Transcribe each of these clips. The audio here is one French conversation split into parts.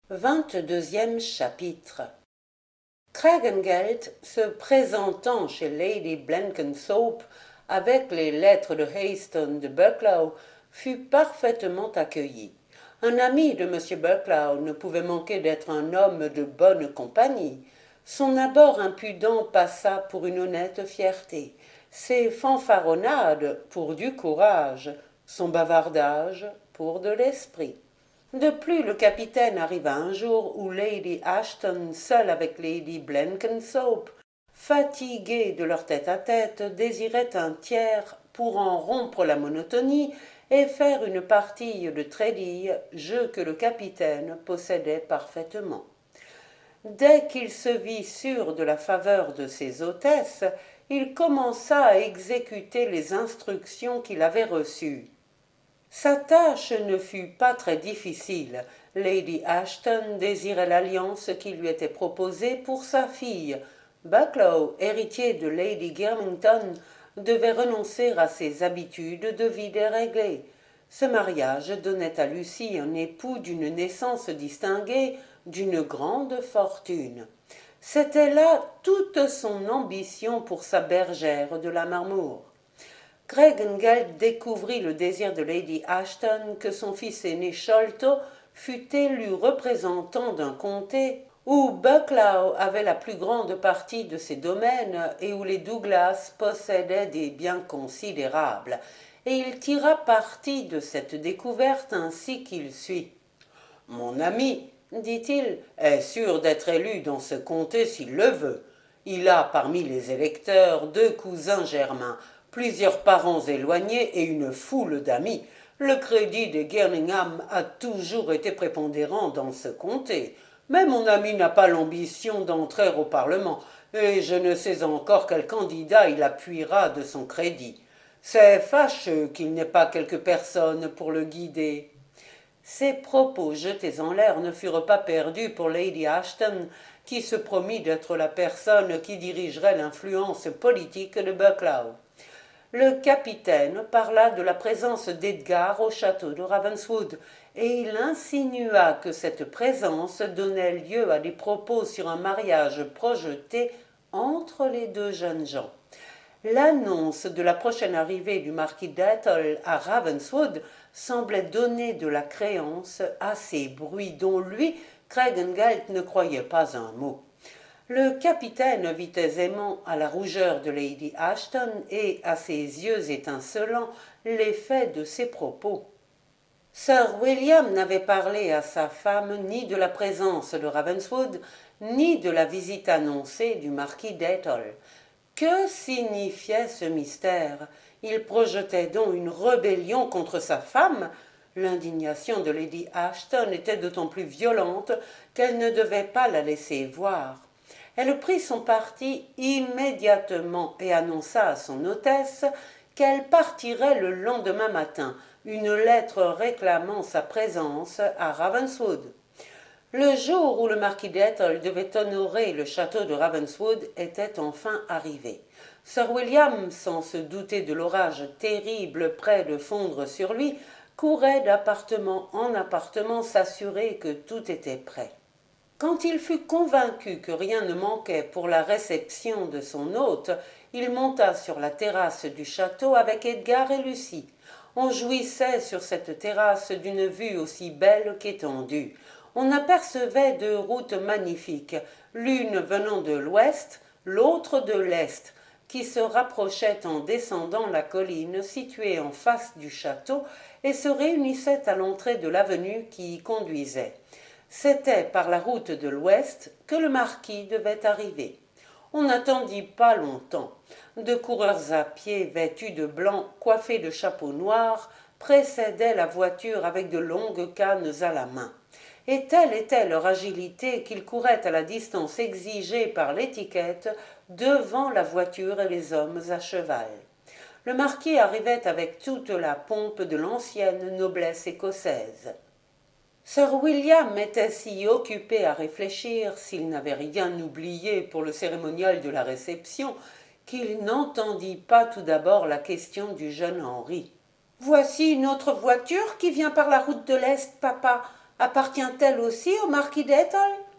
22e chapitre. Craigengelt, se présentant chez Lady Blenkinshope avec les lettres de Hayston de Bucklow, fut parfaitement accueilli. Un ami de M. Bucklow ne pouvait manquer d'être un homme de bonne compagnie. Son abord impudent passa pour une honnête fierté, ses fanfaronnades pour du courage, son bavardage pour de l'esprit. De plus, le capitaine arriva un jour où Lady Ashton, seule avec Lady Blenkinshope, fatiguée de leur tête-à-tête, désirait un tiers pour en rompre la monotonie et faire une partie de trédille, jeu que le capitaine possédait parfaitement. Dès qu'il se vit sûr de la faveur de ses hôtesses, il commença à exécuter les instructions qu'il avait reçues. Sa tâche ne fut pas très difficile. Lady Ashton désirait l'alliance qui lui était proposée pour sa fille. Bucklow, héritier de Lady Girmington, devait renoncer à ses habitudes de vie déréglées. Ce mariage donnait à Lucie un époux d'une naissance distinguée, d'une grande fortune. C'était là toute son ambition pour sa bergère de la Marmoor. Craigengelt découvrit le désir de Lady Ashton que son fils aîné Sholto fût élu représentant d'un comté où Bucklow avait la plus grande partie de ses domaines et où les Douglas possédaient des biens considérables, et il tira parti de cette découverte ainsi qu'il suit. « Mon ami, dit-il, est sûr d'être élu dans ce comté s'il le veut. Il a parmi les électeurs 2 cousins germains, plusieurs parents éloignés et une foule d'amis. Le crédit des Girningham a toujours été prépondérant dans ce comté, mais mon ami n'a pas l'ambition d'entrer au Parlement, et je ne sais encore quel candidat il appuiera de son crédit. C'est fâcheux qu'il n'ait pas quelque personne pour le guider. » Ces propos jetés en l'air ne furent pas perdus pour Lady Ashton, qui se promit d'être la personne qui dirigerait l'influence politique de Bucklow. Le capitaine parla de la présence d'Edgar au château de Ravenswood, et il insinua que cette présence donnait lieu à des propos sur un mariage projeté entre les 2 jeunes gens. L'annonce de la prochaine arrivée du marquis d'Athol à Ravenswood semblait donner de la créance à ces bruits dont lui, Craigengelt, ne croyait pas un mot. Le capitaine vit aisément à la rougeur de Lady Ashton et à ses yeux étincelants l'effet de ses propos. Sir William n'avait parlé à sa femme ni de la présence de Ravenswood, ni de la visite annoncée du marquis d'Athol. Que signifiait ce mystère? Il projetait donc une rébellion contre sa femme? L'indignation de Lady Ashton était d'autant plus violente qu'elle ne devait pas la laisser voir. Elle prit son parti immédiatement et annonça à son hôtesse qu'elle partirait le lendemain matin, une lettre réclamant sa présence à Ravenswood. Le jour où le marquis d'Athol devait honorer le château de Ravenswood était enfin arrivé. Sir William, sans se douter de l'orage terrible près de fondre sur lui, courait d'appartement en appartement s'assurer que tout était prêt. Quand il fut convaincu que rien ne manquait pour la réception de son hôte, il monta sur la terrasse du château avec Edgar et Lucie. On jouissait sur cette terrasse d'une vue aussi belle qu'étendue. On apercevait 2 routes magnifiques, l'une venant de l'ouest, l'autre de l'est, qui se rapprochaient en descendant la colline située en face du château et se réunissaient à l'entrée de l'avenue qui y conduisait. C'était par la route de l'ouest que le marquis devait arriver. On n'attendit pas longtemps. 2 coureurs à pied vêtus de blanc, coiffés de chapeaux noirs, précédaient la voiture avec de longues cannes à la main. Et telle était leur agilité qu'ils couraient à la distance exigée par l'étiquette devant la voiture et les hommes à cheval. Le marquis arrivait avec toute la pompe de l'ancienne noblesse écossaise. Sir William était si occupé à réfléchir s'il n'avait rien oublié pour le cérémonial de la réception qu'il n'entendit pas tout d'abord la question du jeune Henri. « Voici une autre voiture qui vient par la route de l'Est, papa. Appartient-elle aussi au marquis d'Ethel?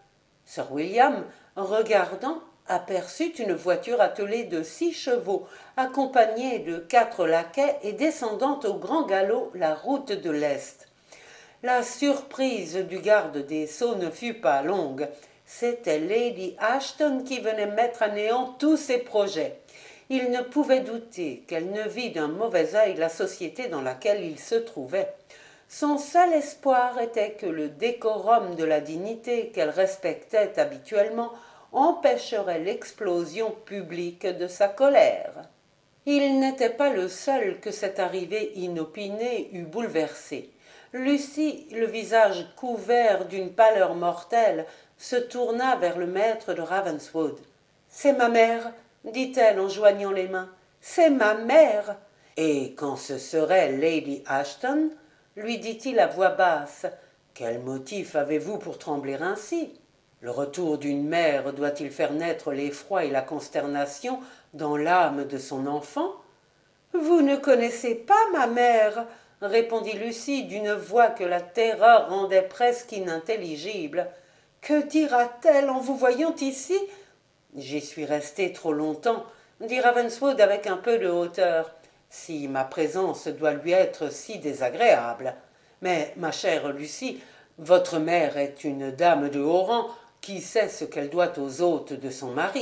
Sir William, regardant, aperçut une voiture attelée de 6 chevaux, accompagnée de 4 laquais et descendant au grand galop la route de l'Est. La surprise du garde des Sceaux ne fut pas longue. C'était Lady Ashton qui venait mettre à néant tous ses projets. Il ne pouvait douter qu'elle ne vît d'un mauvais œil la société dans laquelle il se trouvait. Son seul espoir était que le décorum de la dignité qu'elle respectait habituellement empêcherait l'explosion publique de sa colère. Il n'était pas le seul que cette arrivée inopinée eût bouleversé. Lucie, le visage couvert d'une pâleur mortelle, se tourna vers le maître de Ravenswood. « C'est ma mère, dit-elle en joignant les mains. « C'est ma mère. » Et quand ce serait Lady Ashton, lui dit-il à voix basse, « Quel motif avez-vous pour trembler ainsi? Le retour d'une mère doit-il faire naître l'effroi et la consternation dans l'âme de son enfant? »« Vous ne connaissez pas ma mère, » répondit Lucie d'une voix que la terreur rendait presque inintelligible. « Que dira-t-elle en vous voyant ici? » « J'y suis resté trop longtemps, » dit Ravenswood avec un peu de hauteur, « si ma présence doit lui être si désagréable. Mais, ma chère Lucie, votre mère est une dame de haut rang qui sait ce qu'elle doit aux hôtes de son mari. »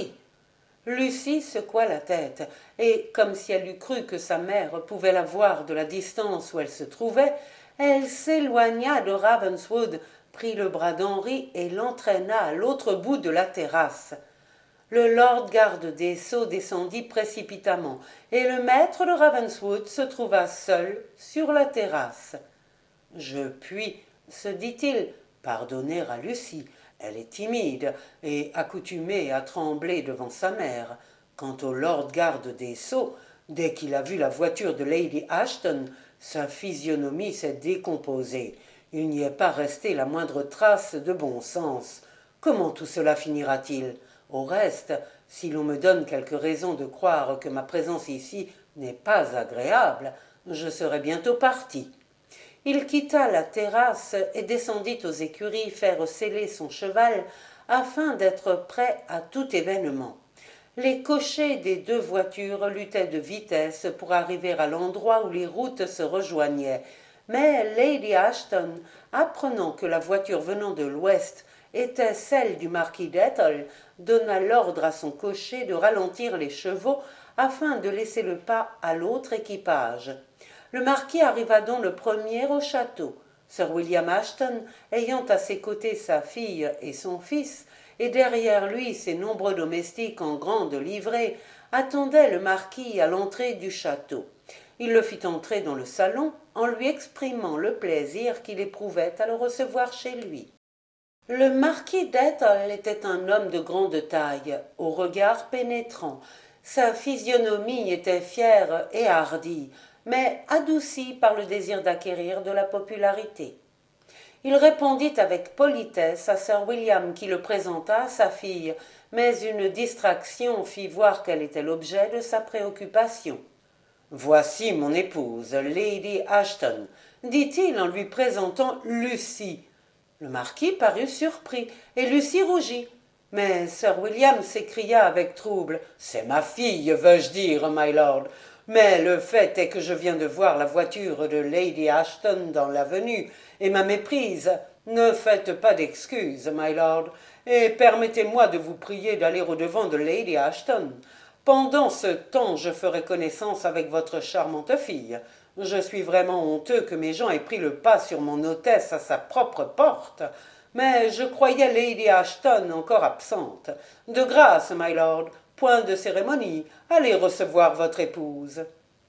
Lucie secoua la tête, et, comme si elle eût cru que sa mère pouvait la voir de la distance où elle se trouvait, elle s'éloigna de Ravenswood, prit le bras d'Henri et l'entraîna à l'autre bout de la terrasse. Le lord garde des Sceaux descendit précipitamment, et le maître de Ravenswood se trouva seul sur la terrasse. « Je puis, se dit-il, pardonner à Lucie. Elle est timide et accoutumée à trembler devant sa mère. Quant au lord garde des Sceaux, dès qu'il a vu la voiture de Lady Ashton, sa physionomie s'est décomposée. Il n'y est pas resté la moindre trace de bon sens. Comment tout cela finira-t-il ? Au reste, si l'on me donne quelque raison de croire que ma présence ici n'est pas agréable, je serai bientôt parti. » Il quitta la terrasse et descendit aux écuries faire seller son cheval afin d'être prêt à tout événement. Les cochers des 2 voitures luttaient de vitesse pour arriver à l'endroit où les routes se rejoignaient, mais Lady Ashton, apprenant que la voiture venant de l'ouest était celle du marquis d'Ethel, donna l'ordre à son cocher de ralentir les chevaux afin de laisser le pas à l'autre équipage. Le marquis arriva donc le premier au château. Sir William Ashton, ayant à ses côtés sa fille et son fils, et derrière lui ses nombreux domestiques en grande livrée, attendait le marquis à l'entrée du château. Il le fit entrer dans le salon en lui exprimant le plaisir qu'il éprouvait à le recevoir chez lui. Le marquis d'Ethel était un homme de grande taille, au regard pénétrant. Sa physionomie était fière et hardie, mais adoucie par le désir d'acquérir de la popularité. Il répondit avec politesse à Sir William qui le présenta à sa fille, mais une distraction fit voir qu'elle était l'objet de sa préoccupation. « Voici mon épouse, Lady Ashton, » dit-il en lui présentant Lucie. Le marquis parut surpris, et Lucie rougit. Mais Sir William s'écria avec trouble. « C'est ma fille, veux-je dire, my lord. Mais le fait est que je viens de voir la voiture de Lady Ashton dans l'avenue, et ma méprise. Ne faites pas d'excuses, my lord, et permettez-moi de vous prier d'aller au-devant de Lady Ashton. Pendant ce temps, je ferai connaissance avec votre charmante fille. Je suis vraiment honteux que mes gens aient pris le pas sur mon hôtesse à sa propre porte. Mais je croyais Lady Ashton encore absente. De grâce, my lord, point de cérémonie, allez recevoir votre épouse. »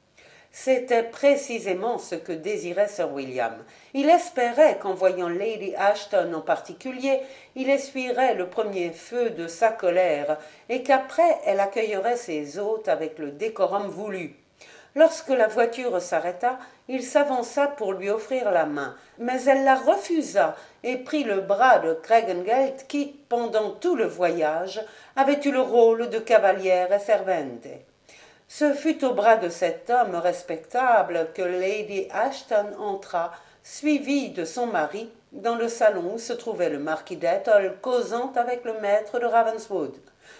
C'était précisément ce que désirait Sir William. Il espérait qu'en voyant Lady Ashton en particulier, il essuierait le premier feu de sa colère, et qu'après elle accueillerait ses hôtes avec le décorum voulu. Lorsque la voiture s'arrêta, il s'avança pour lui offrir la main, mais elle la refusa et prit le bras de Cregengelt qui, pendant tout le voyage, avait eu le rôle de cavalière et servente. Ce fut au bras de cet homme respectable que Lady Ashton entra, suivie de son mari dans le salon où se trouvait le marquis d'Ettal causant avec le maître de Ravenswood.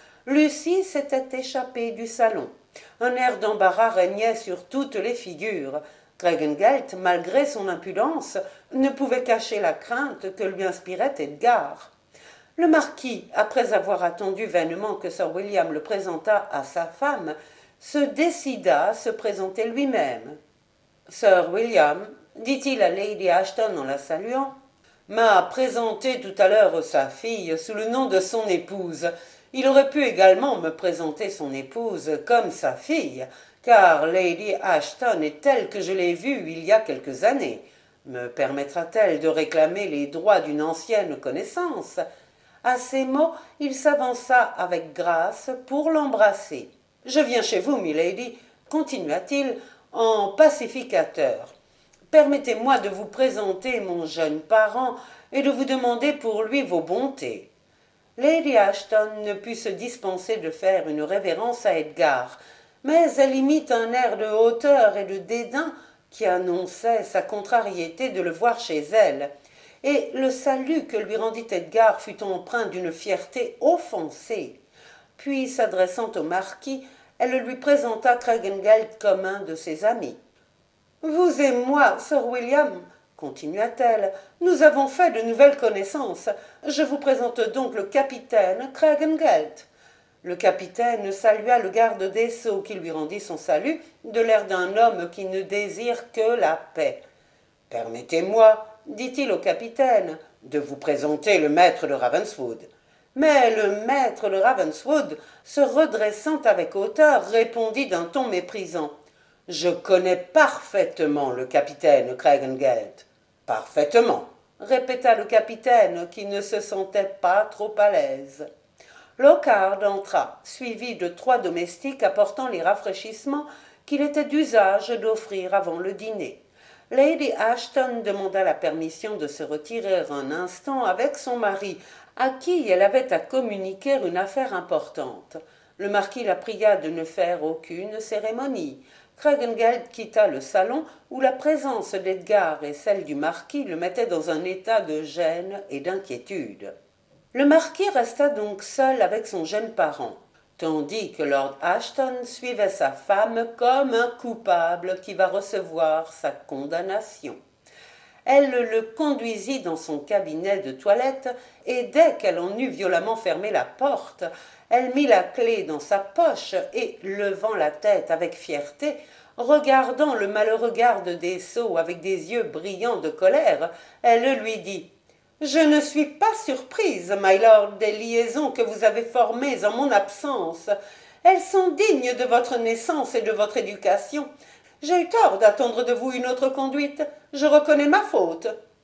Lucie s'était échappée du salon. Un air d'embarras régnait sur toutes les figures. Craigengelt, malgré son impudence, ne pouvait cacher la crainte que lui inspirait Edgar. Le marquis, après avoir attendu vainement que Sir William le présentât à sa femme, se décida à se présenter lui-même. « Sir William, dit-il à Lady Ashton en la saluant, m'a présenté tout à l'heure sa fille sous le nom de son épouse. Il aurait pu également me présenter son épouse comme sa fille, car Lady Ashton est telle que je l'ai vue il y a quelques années. Me permettra-t-elle de réclamer les droits d'une ancienne connaissance ?» À ces mots, il s'avança avec grâce pour l'embrasser. « Je viens chez vous, milady, » continua-t-il, en pacificateur. « Permettez-moi de vous présenter mon jeune parent et de vous demander pour lui vos bontés. » Lady Ashton ne put se dispenser de faire une révérence à Edgar, mais elle y mit un air de hauteur et de dédain qui annonçait sa contrariété de le voir chez elle, et le salut que lui rendit Edgar fut empreint d'une fierté offensée. Puis, s'adressant au marquis, elle lui présenta Craigengelt comme un de ses amis. « Vous et moi, Sir William, » continua-t-elle, « nous avons fait de nouvelles connaissances. Je vous présente donc le capitaine Craigengelt. » Le capitaine salua le garde des sceaux qui lui rendit son salut de l'air d'un homme qui ne désire que la paix. « Permettez-moi, dit-il au capitaine, de vous présenter le maître de Ravenswood. » Mais le maître de Ravenswood, se redressant avec hauteur, répondit d'un ton méprisant. « Je connais parfaitement le capitaine Craigengelt. »« Parfaitement, » répéta le capitaine, qui ne se sentait pas trop à l'aise. Lockhart entra, suivi de 3 domestiques apportant les rafraîchissements qu'il était d'usage d'offrir avant le dîner. Lady Ashton demanda la permission de se retirer un instant avec son mari, à qui elle avait à communiquer une affaire importante. Le marquis la pria de ne faire aucune cérémonie. Craigengelt quitta le salon, où la présence d'Edgar et celle du marquis le mettaient dans un état de gêne et d'inquiétude. Le marquis resta donc seul avec son jeune parent, tandis que lord Ashton suivait sa femme comme un coupable qui va recevoir sa condamnation. Elle le conduisit dans son cabinet de toilette, et dès qu'elle en eut violemment fermé la porte, elle mit la clé dans sa poche et, levant la tête avec fierté, regardant le malheureux garde des sceaux avec des yeux brillants de colère, elle lui dit « Je ne suis pas surprise, my lord, des liaisons que vous avez formées en mon absence. Elles sont dignes de votre naissance et de votre éducation. J'ai eu tort d'attendre de vous une autre conduite. Je reconnais ma faute. »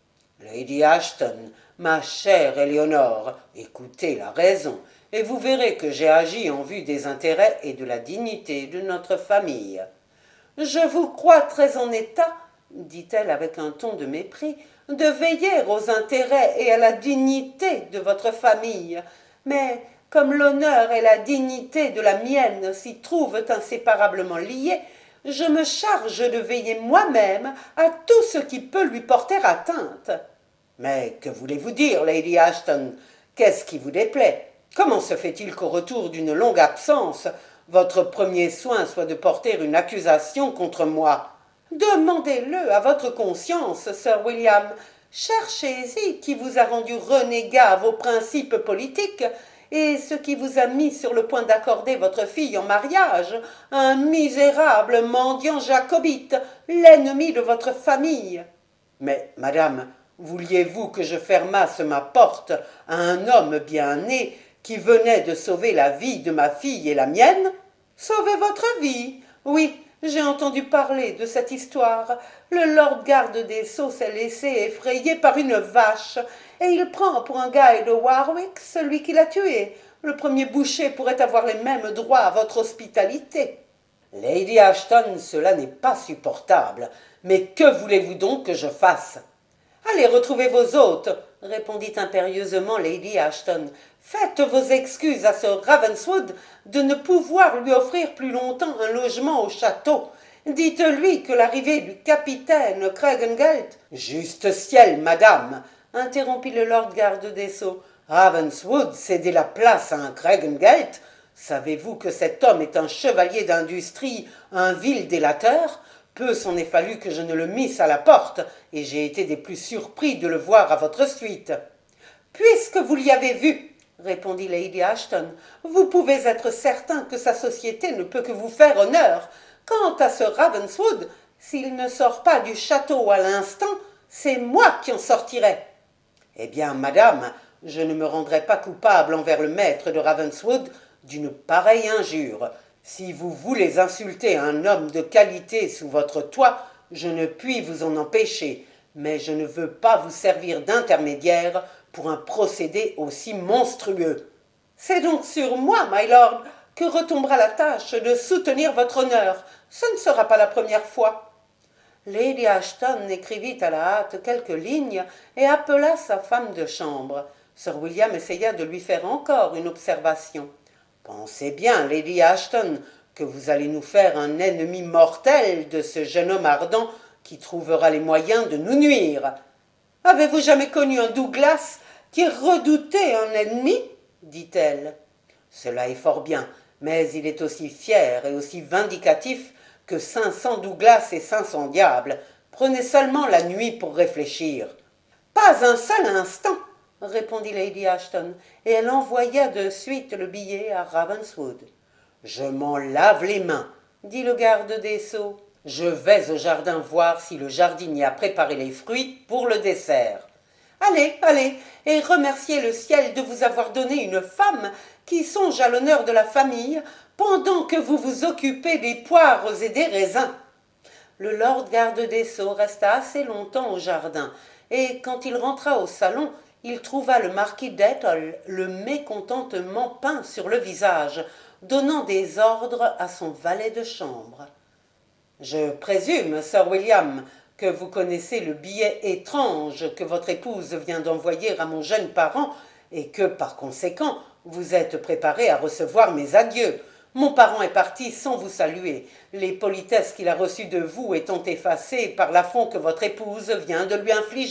Lady Ashton, ma chère Éléonore, écoutez la raison, et vous verrez que j'ai agi en vue des intérêts et de la dignité de notre famille. « Je vous crois très en état, » dit-elle avec un ton de mépris, « de veiller aux intérêts et à la dignité de votre famille. Mais comme l'honneur et la dignité de la mienne s'y trouvent inséparablement liés, je me charge de veiller moi-même à tout ce qui peut lui porter atteinte. » « Mais que voulez-vous dire, Lady Ashton? Qu'est-ce qui vous déplaît? Comment se fait-il qu'au retour d'une longue absence, votre premier soin soit de porter une accusation contre moi? Demandez-le à votre conscience, Sir William. Cherchez-y qui vous a rendu renégat à vos principes politiques et ce qui vous a mis sur le point d'accorder votre fille en mariage à un misérable mendiant jacobite, l'ennemi de votre famille. Mais, madame, vouliez-vous que je fermasse ma porte à un homme bien né qui venait de sauver la vie de ma fille et la mienne? Sauver votre vie? Oui, j'ai entendu parler de cette histoire. Le lord garde des sceaux s'est laissé effrayer par une vache, et il prend pour un guide de Warwick celui qui l'a tué. Le premier boucher pourrait avoir les mêmes droits à votre hospitalité. Lady Ashton, cela n'est pas supportable. Mais que voulez-vous donc que je fasse? Allez retrouver vos hôtes, répondit impérieusement Lady Ashton. Faites vos excuses à Sir Ravenswood de ne pouvoir lui offrir plus longtemps un logement au château. Dites-lui que l'arrivée du capitaine Craigengelt… Juste ciel, madame, interrompit le lord garde des Sceaux. Ravenswood céder la place à un Craigengelt? Savez-vous que cet homme est un chevalier d'industrie, un vil délateur? Peu s'en est fallu que je ne le misse à la porte, et j'ai été des plus surpris de le voir à votre suite. Puisque vous l'y avez vu, répondit Lady Ashton, vous pouvez être certain que sa société ne peut que vous faire honneur. Quant à ce Ravenswood, s'il ne sort pas du château à l'instant, c'est moi qui en sortirai. Eh bien, madame, je ne me rendrai pas coupable envers le maître de Ravenswood d'une pareille injure. Si vous voulez insulter un homme de qualité sous votre toit, je ne puis vous en empêcher, mais je ne veux pas vous servir d'intermédiaire pour un procédé aussi monstrueux. C'est donc sur moi, my lord, que retombera la tâche de soutenir votre honneur. Ce ne sera pas la première fois. Lady Ashton écrivit à la hâte quelques lignes et appela sa femme de chambre. Sir William essaya de lui faire encore une observation. Pensez bien, Lady Ashton, que vous allez nous faire un ennemi mortel de ce jeune homme ardent qui trouvera les moyens de nous nuire. Avez-vous jamais connu un Douglas qui redoutait un ennemi? Dit-elle. Cela est fort bien, mais il est aussi fier et aussi vindicatif que 500 Douglas et 500 diables. Prenez seulement la nuit pour réfléchir. Pas un seul instant, répondit Lady Ashton, et elle envoya de suite le billet à Ravenswood. Je m'en lave les mains, dit le garde des Sceaux. Je vais au jardin voir si le jardinier a préparé les fruits pour le dessert. Allez, allez, et remerciez le ciel de vous avoir donné une femme qui songe à l'honneur de la famille pendant que vous vous occupez des poires et des raisins. Le lord garde des Sceaux resta assez longtemps au jardin, et quand il rentra au salon, il trouva le marquis d'Ettal, le mécontentement peint sur le visage, donnant des ordres à son valet de chambre. « Je présume, Sir William, que vous connaissez le billet étrange que votre épouse vient d'envoyer à mon jeune parent et que, par conséquent, vous êtes préparé à recevoir mes adieux. Mon parent est parti sans vous saluer, les politesses qu'il a reçues de vous étant effacées par l'affront que votre épouse vient de lui infliger. »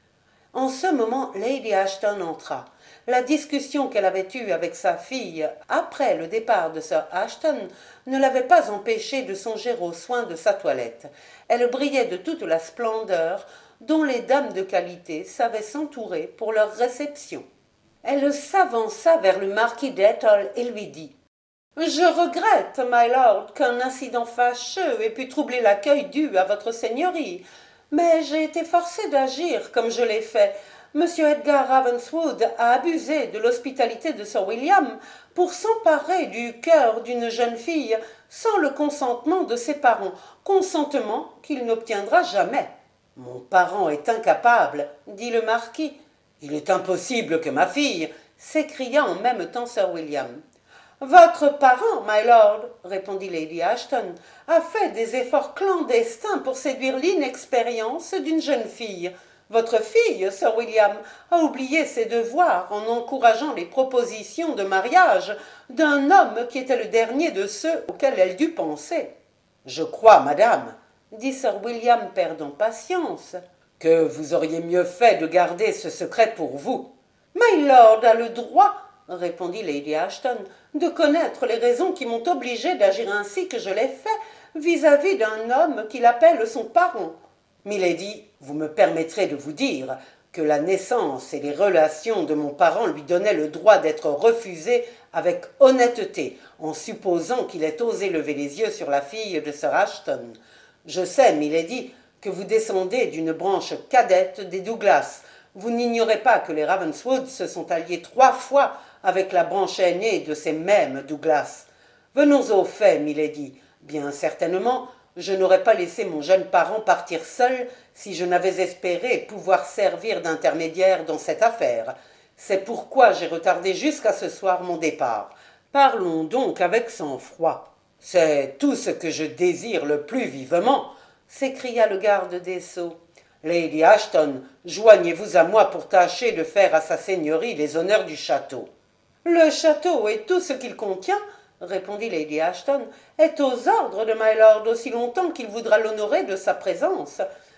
En ce moment, Lady Ashton entra. La discussion qu'elle avait eue avec sa fille après le départ de Sir Ashton ne l'avait pas empêchée de songer aux soins de sa toilette. Elle brillait de toute la splendeur dont les dames de qualité savaient s'entourer pour leur réception. Elle s'avança vers le marquis d'Ettal et lui dit « Je regrette, my lord, qu'un incident fâcheux ait pu troubler l'accueil dû à votre seigneurie. Mais j'ai été forcée d'agir comme je l'ai fait. Monsieur Edgar Ravenswood a abusé de l'hospitalité de Sir William pour s'emparer du cœur d'une jeune fille sans le consentement de ses parents, consentement qu'il n'obtiendra jamais. »« Mon parent est incapable, » dit le marquis. « Il est impossible que ma fille, » s'écria en même temps Sir William. « Votre parent, my lord, » répondit Lady Ashton, « a fait des efforts clandestins pour séduire l'inexpérience d'une jeune fille. Votre fille, Sir William, a oublié ses devoirs en encourageant les propositions de mariage d'un homme qui était le dernier de ceux auxquels elle dut penser. »« Je crois, madame, » dit Sir William perdant patience, « que vous auriez mieux fait de garder ce secret pour vous. »« My lord a le droit, » répondit Lady Ashton, « de connaître les raisons qui m'ont obligée d'agir ainsi que je l'ai fait vis-à-vis d'un homme qu'il appelle son parent. » Milady, vous me permettrez de vous dire que la naissance et les relations de mon parent lui donnaient le droit d'être refusé avec honnêteté, en supposant qu'il ait osé lever les yeux sur la fille de Sir Ashton. Je sais, Milady, que vous descendez d'une branche cadette des Douglas. Vous n'ignorez pas que les Ravenswood se sont alliés 3 fois avec la branche aînée de ces mêmes Douglas. Venons aux faits, Milady. Bien certainement, je n'aurais pas laissé mon jeune parent partir seul si je n'avais espéré pouvoir servir d'intermédiaire dans cette affaire. C'est pourquoi j'ai retardé jusqu'à ce soir mon départ. Parlons donc avec sang-froid. C'est tout ce que je désire le plus vivement, s'écria le garde des Sceaux. Lady Ashton, joignez-vous à moi pour tâcher de faire à sa seigneurie les honneurs du château. Le château et tout ce qu'il contient, répondit Lady Ashton, est aux ordres de my lord aussi longtemps qu'il voudra l'honorer de sa présence.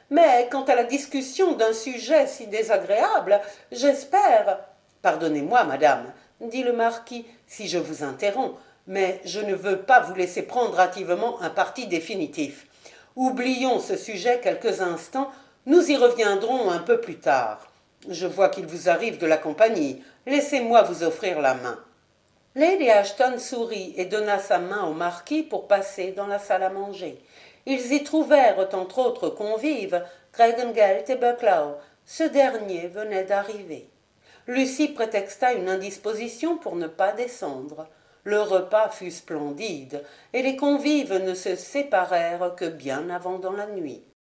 Mais quant à la discussion d'un sujet si désagréable, j'espère. Pardonnez-moi, madame, dit le marquis, si je vous interromps, mais je ne veux pas vous laisser prendre hâtivement un parti définitif. Oublions ce sujet quelques instants, nous y reviendrons un peu plus tard. Je vois qu'il vous arrive de la compagnie. Laissez-moi vous offrir la main. Lady Ashton sourit et donna sa main au marquis pour passer dans la salle à manger. Ils y trouvèrent entre autres convives Craigengelt et Bucklow. Ce dernier venait d'arriver. Lucie prétexta une indisposition pour ne pas descendre. Le repas fut splendide, et les convives ne se séparèrent que bien avant dans la nuit.